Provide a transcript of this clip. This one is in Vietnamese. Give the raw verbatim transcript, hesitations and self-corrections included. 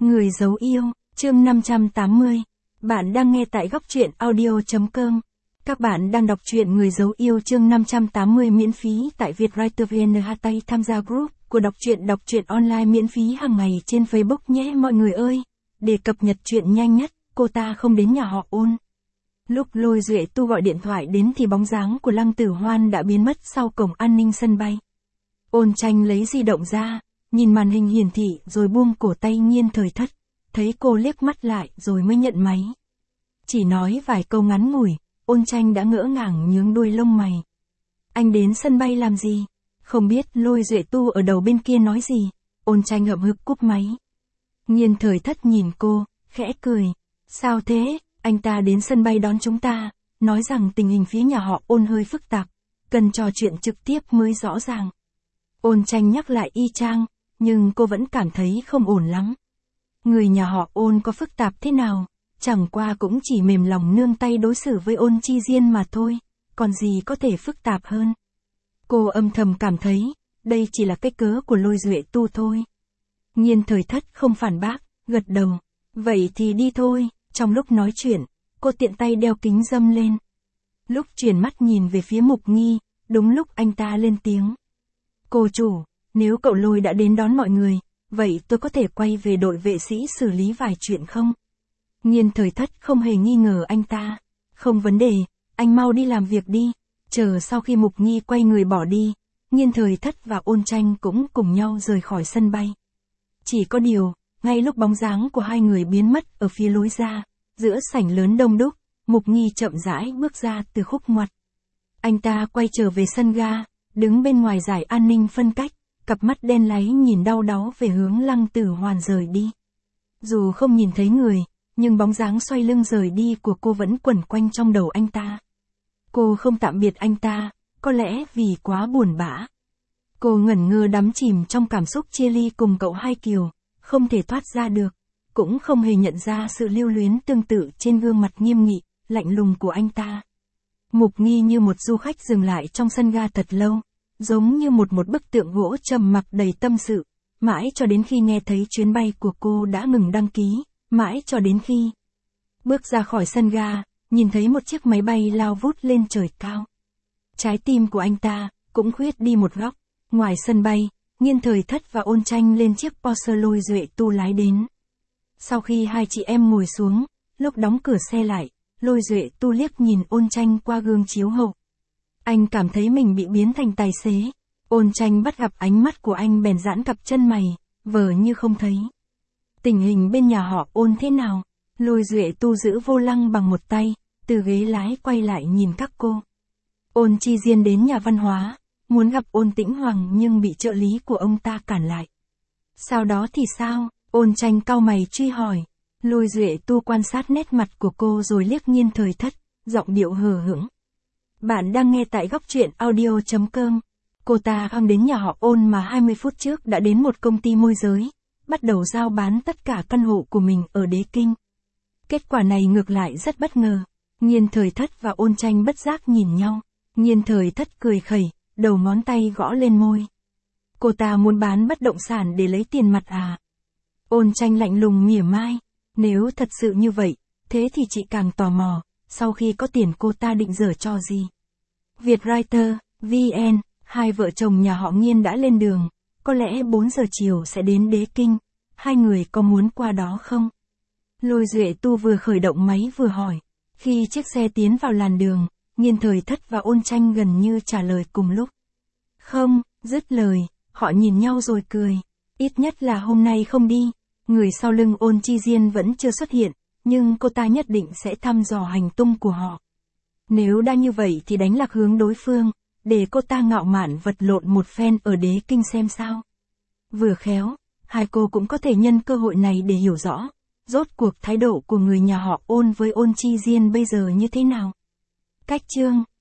Người giấu yêu, chương năm trăm tám mươi. Bạn đang nghe tại góc truyện audio chấm com. Các bạn đang đọc truyện Người giấu yêu chương năm trăm tám mươi miễn phí tại Vietwriter vê en. Hãy tham gia group của đọc truyện đọc truyện online miễn phí hàng ngày trên Facebook nhé mọi người ơi. Để cập nhật truyện nhanh nhất, cô ta không đến nhà họ Ôn. Lúc Lôi Duệ Tu gọi điện thoại đến thì bóng dáng của Lăng Tử Hoan đã biến mất sau cổng an ninh sân bay. Ôn Tranh lấy di động ra, nhìn màn hình hiển thị rồi buông cổ tay Nhiên Thời Thất, thấy cô liếc mắt lại rồi mới nhận máy. Chỉ nói vài câu ngắn ngủi, Ôn Tranh đã ngỡ ngàng nhướng đuôi lông mày. Anh đến sân bay làm gì? Không biết Lôi Duệ Tu ở đầu bên kia nói gì, Ôn Tranh hậm hực cúp máy. Nhiên Thời Thất nhìn cô, khẽ cười. Sao thế? Anh ta đến sân bay đón chúng ta, nói rằng tình hình phía nhà họ Ôn hơi phức tạp, cần trò chuyện trực tiếp mới rõ ràng. Ôn Tranh nhắc lại y chang, nhưng cô vẫn cảm thấy không ổn lắm. Người nhà họ Ôn có phức tạp thế nào, chẳng qua cũng chỉ mềm lòng nương tay đối xử với Ôn Chi Diên mà thôi, còn gì có thể phức tạp hơn. Cô âm thầm cảm thấy, đây chỉ là cái cớ của Lôi Duệ Tu thôi. Nhiên Thời Thất không phản bác, gật đầu. Vậy thì đi thôi. Trong lúc nói chuyện, cô tiện tay đeo kính râm lên. Lúc chuyển mắt nhìn về phía Mục Nghi, đúng lúc anh ta lên tiếng. Cô chủ, nếu cậu Lôi đã đến đón mọi người, vậy tôi có thể quay về đội vệ sĩ xử lý vài chuyện không? Nhiên Thời Thất không hề nghi ngờ anh ta. Không vấn đề, anh mau đi làm việc đi. Chờ sau khi Mục Nghi quay người bỏ đi, Nhiên Thời Thất và Ôn Tranh cũng cùng nhau rời khỏi sân bay. Chỉ có điều, ngay lúc bóng dáng của hai người biến mất ở phía lối ra, giữa sảnh lớn đông đúc, Mục Nghi chậm rãi bước ra từ khúc ngoặt. Anh ta quay trở về sân ga, đứng bên ngoài dải an ninh phân cách, cặp mắt đen láy nhìn đau đáu về hướng Lăng Tử Hoan rời đi. Dù không nhìn thấy người, nhưng bóng dáng xoay lưng rời đi của cô vẫn quẩn quanh trong đầu anh ta. Cô không tạm biệt anh ta, có lẽ vì quá buồn bã. Cô ngẩn ngơ đắm chìm trong cảm xúc chia ly cùng cậu Hai Kiều, không thể thoát ra được, cũng không hề nhận ra sự lưu luyến tương tự trên gương mặt nghiêm nghị, lạnh lùng của anh ta. Mục Nghi như một du khách dừng lại trong sân ga thật lâu, giống như một một bức tượng gỗ trầm mặc đầy tâm sự, mãi cho đến khi nghe thấy chuyến bay của cô đã ngừng đăng ký, mãi cho đến khi bước ra khỏi sân ga, nhìn thấy một chiếc máy bay lao vút lên trời cao. Trái tim của anh ta cũng khuyết đi một góc. Ngoài sân bay, Nhiên Thời Thất và Ôn Tranh lên chiếc Porsche Lôi Duệ Tu lái đến. Sau khi hai chị em ngồi xuống, lúc đóng cửa xe lại, Lôi Duệ Tu liếc nhìn Ôn Tranh qua gương chiếu hậu. Anh cảm thấy mình bị biến thành tài xế. Ôn Tranh bắt gặp ánh mắt của anh bèn giãn cặp chân mày, vờ như không thấy. Tình hình bên nhà họ Ôn thế nào? Lôi Duệ Tu giữ vô lăng bằng một tay, từ ghế lái quay lại nhìn các cô. Ôn Chi Diên đến nhà văn hóa, muốn gặp Ôn Tĩnh Hoàng nhưng bị trợ lý của ông ta cản lại. Sau đó thì sao? Ôn Tranh cau mày truy hỏi. Lôi Duệ Tu quan sát nét mặt của cô rồi liếc Nhiên Thời Thất, giọng điệu hờ hững. Bạn đang nghe tại góc truyện audio chấm com. Cô ta không đến nhà họ Ôn mà hai mươi phút trước đã đến một công ty môi giới, bắt đầu giao bán tất cả căn hộ của mình ở Đế Kinh. Kết quả này ngược lại rất bất ngờ. Nhiên Thời Thất và Ôn Tranh bất giác nhìn nhau. Nhiên Thời Thất cười khẩy, đầu ngón tay gõ lên môi. Cô ta muốn bán bất động sản để lấy tiền mặt à? Ôn Tranh lạnh lùng mỉa mai. Nếu thật sự như vậy, thế thì chị càng tò mò, sau khi có tiền cô ta định dở trò gì? Vietwriter, vê en, hai vợ chồng nhà họ Nhiên đã lên đường, có lẽ bốn giờ chiều sẽ đến Đế Kinh, hai người có muốn qua đó không? Lôi Duệ Tu vừa khởi động máy vừa hỏi. Khi chiếc xe tiến vào làn đường, Nhiên Thời Thất và Ôn Tranh gần như trả lời cùng lúc. Không, dứt lời, họ nhìn nhau rồi cười. Ít nhất là hôm nay không đi. Người sau lưng Ôn Chi Diên vẫn chưa xuất hiện, nhưng cô ta nhất định sẽ thăm dò hành tung của họ. Nếu đã như vậy thì đánh lạc hướng đối phương, để cô ta ngạo mạn vật lộn một phen ở Đế Kinh xem sao. Vừa khéo, hai cô cũng có thể nhân cơ hội này để hiểu rõ, rốt cuộc thái độ của người nhà họ Ôn với Ôn Chi Diên bây giờ như thế nào. Cách chương